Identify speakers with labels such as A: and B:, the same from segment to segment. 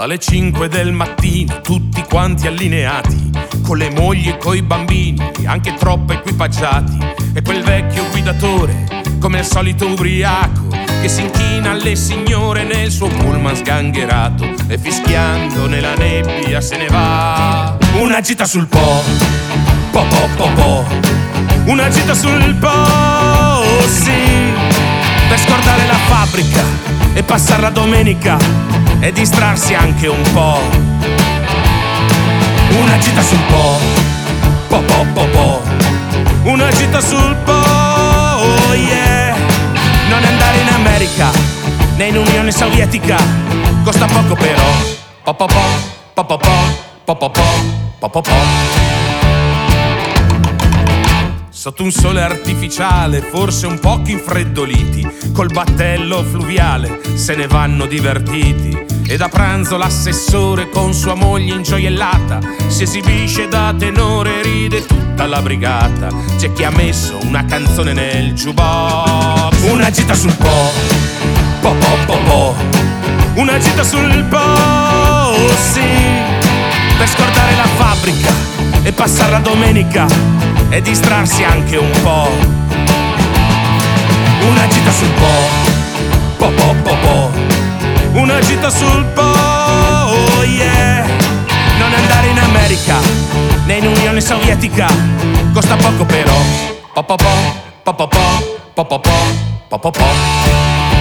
A: Alle 5 del mattino, tutti quanti allineati, con le mogli e coi bambini, anche troppo equipaggiati. E quel vecchio guidatore, come al solito ubriaco, che si inchina alle signore nel suo pullman sgangherato, e fischiando nella nebbia se ne va. Una gita sul po', po po po po, una gita sul po', sì, per scordare la fabbrica e passare la domenica e distrarsi anche un po'. Una gita sul po', po po po po, una gita sul po', oh yeah. Non andare in America né in Unione Sovietica, costa poco però. Po po po, po po po, po po po, po po po. Sotto un sole artificiale, forse un poco infreddoliti, col battello fluviale se ne vanno divertiti. E da pranzo l'assessore con sua moglie ingioiellata si esibisce da tenore, ride tutta la brigata. C'è chi ha messo una canzone nel jukebox. Una gita sul po', po po po po, una gita sul po', sì, per scordare la fabbrica e passare la domenica e distrarsi anche un po'. Una gita sul po', po po po po, una gita sul po', oh yeah. Non andare in America né in Unione Sovietica, costa poco però. Po po po, po po po, po po po, po po po.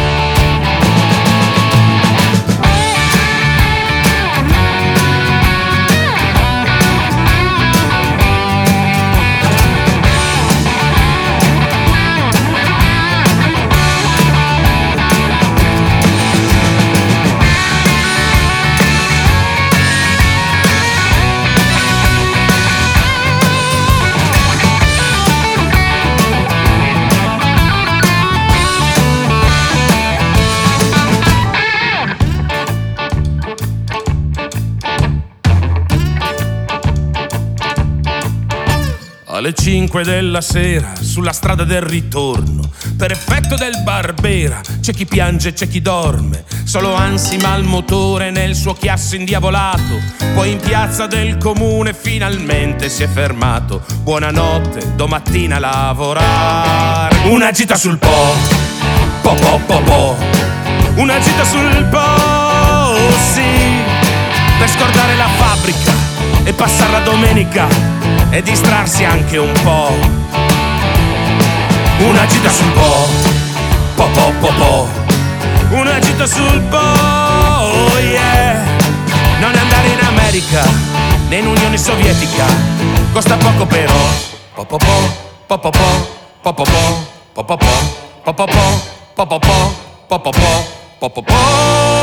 A: Alle 5 della sera, sulla strada del ritorno, per effetto del Barbera, c'è chi piange e c'è chi dorme. Solo ansima al motore nel suo chiasso indiavolato. Poi in piazza del comune finalmente si è fermato. Buonanotte, domattina a lavorare. Una gita sul po', po po po po, una gita sul po', sì, per scordare la fabbrica e passare la domenica e distrarsi anche un po'. Una gita sul po', po po po po, una gita sul po', oh yeah. Non andare in America né in Unione Sovietica, costa poco però. Po po po, po po po, po po po, po po po, po po po, po po po, po po po, po po po.